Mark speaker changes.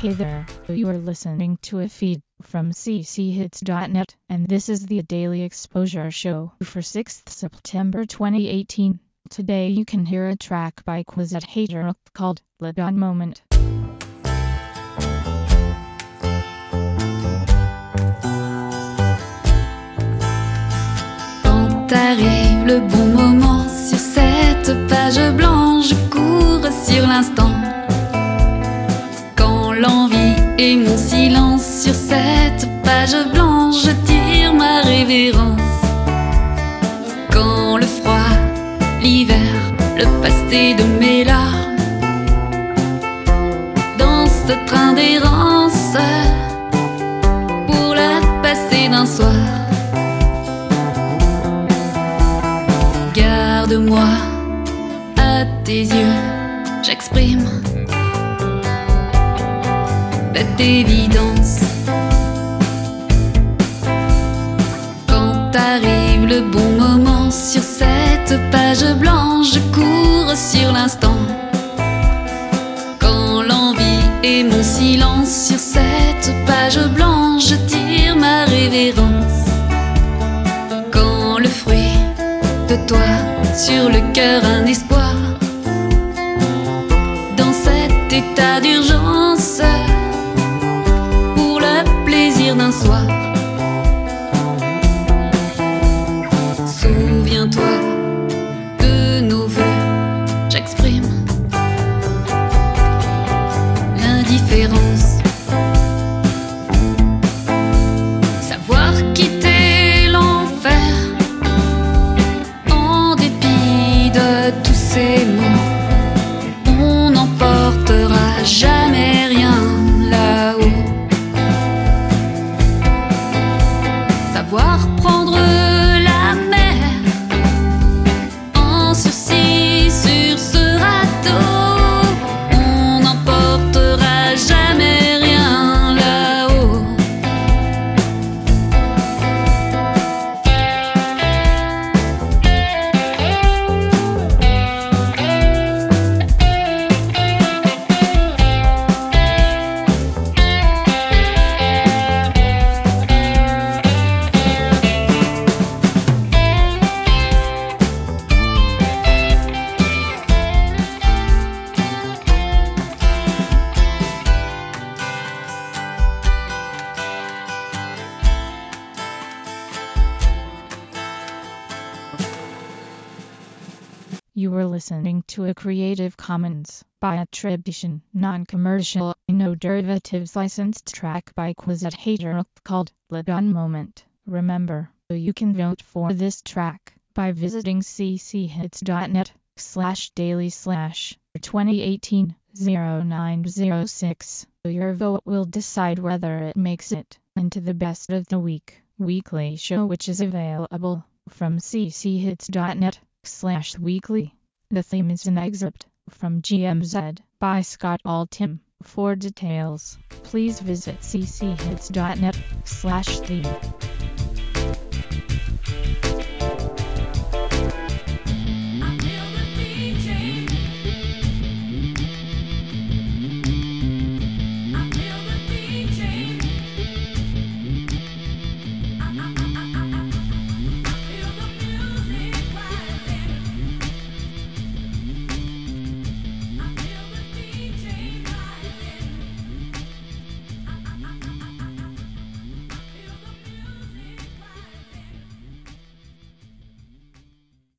Speaker 1: Hey there, you are listening to a feed from cchits.net, and this is the Daily Exposure Show for 6th September 2018. Today you can hear a track by Quizet Hater called Le Bon Moment.
Speaker 2: Quand arrive le bon moment sur cette page blanche, je cours sur l'instant. Quand l'envie et mon silence sur cette page blanche, je tire ma révérence. Quand le froid, l'hiver, le passé de mes larmes, dans ce train d'errance, pour la passer d'un soir. Garde-moi à tes yeux, j'exprime cette évidence. Quand arrive le bon moment sur cette page blanche, je cours sur l'instant. Quand l'envie et mon silence sur cette page blanche, je tire ma révérence. Quand le fruit de toi sur le cœur, un espoir, dans cet état d'urgence, pour le plaisir d'un soir. Souviens-toi de nos vœux, j'exprime l'indifférence. Savoir quitter l'enfer en dépit de tous ces mots, on n'emportera jamais rien là-haut. Savoir prendre la mer en sursis sur ce radeau, on n'emportera jamais rien là-haut.
Speaker 1: You were listening to a Creative Commons by attribution, non-commercial, no derivatives licensed track by Quizet Hater called Le Bon Moment. Remember, you can vote for this track by visiting cchits.net/daily/2018-0906. Your vote will decide whether it makes it into the Best of the Week weekly show, which is available from cchits.net/weekly. The theme is an excerpt from GMZ by Scott Altham. For details, please visit cchits.net/theme.